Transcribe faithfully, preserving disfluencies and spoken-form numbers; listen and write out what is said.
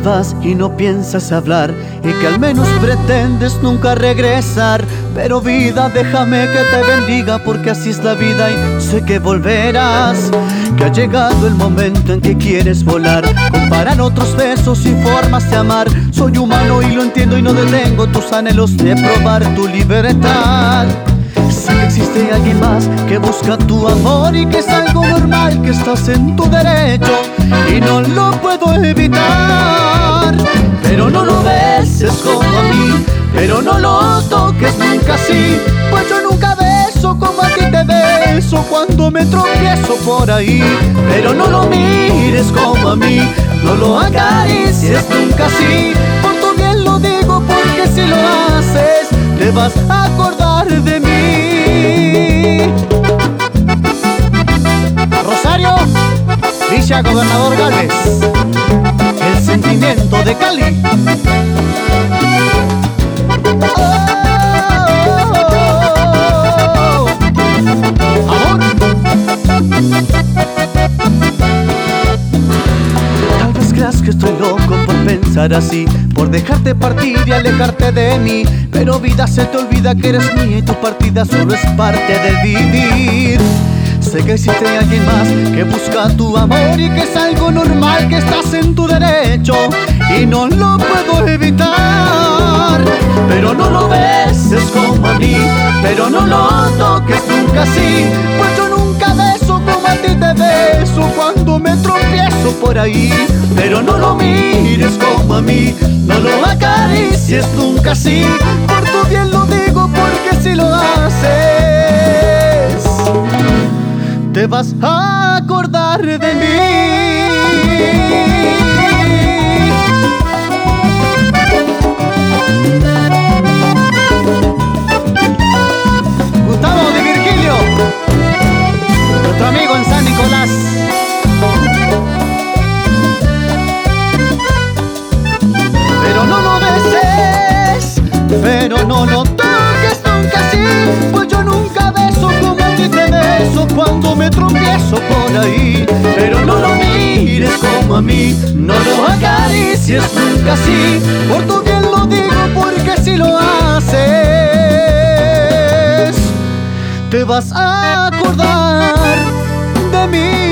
vas y no piensas hablar, y que al menos pretendes nunca regresar. Pero vida, déjame que te bendiga, porque así es la vida y sé que volverás. Que ha llegado el momento en que quieres volar, comparar otros besos y formas de amar. Soy humano y lo entiendo y no detengo tus anhelos de probar tu libertad. Sé que existe alguien más que busca tu amor y que es algo normal, que estás en tu derecho y no lo puedo evitar. Pero no lo beses como a mí, pero no lo toques nunca así, pues yo nunca beso como a ti te beso cuando me tropiezo por ahí. Pero no lo mires como a mí, no lo acaricies nunca así, por tu bien lo digo, porque si lo haces te vas a acordar de mí. Rosario, Villa Gobernador Galvez, el sentimiento de Cali. Oh, amor. Tal vez creas que estoy loco por pensar así, por dejarte partir y alejarte de mí. Pero vida, se te olvida que eres mía y tu partida solo es parte del vivir. Sé que existe alguien más que busca tu amor y que es algo normal, que estás en tu derecho y no lo puedo evitar. Pero no lo beses como a mí, pero no lo toques nunca así, pues yo nunca beso como a ti te beso cuando me tropiezo por ahí. Pero no lo mires como a mí, no lo acaricies nunca así, por tu bien lo digo, porque si lo haces te vas a acordar de mí. Gustavo de Virgilio, nuestro amigo en San Nicolás. Pero no lo beses, pero no lo toques nunca así, pues yo nunca beso como a ti te beso cuando me tropiezo por ahí. Pero no lo mires como a mí, no lo acaricies nunca así, por tu bien lo digo, porque si lo haces te vas a acordar de mí.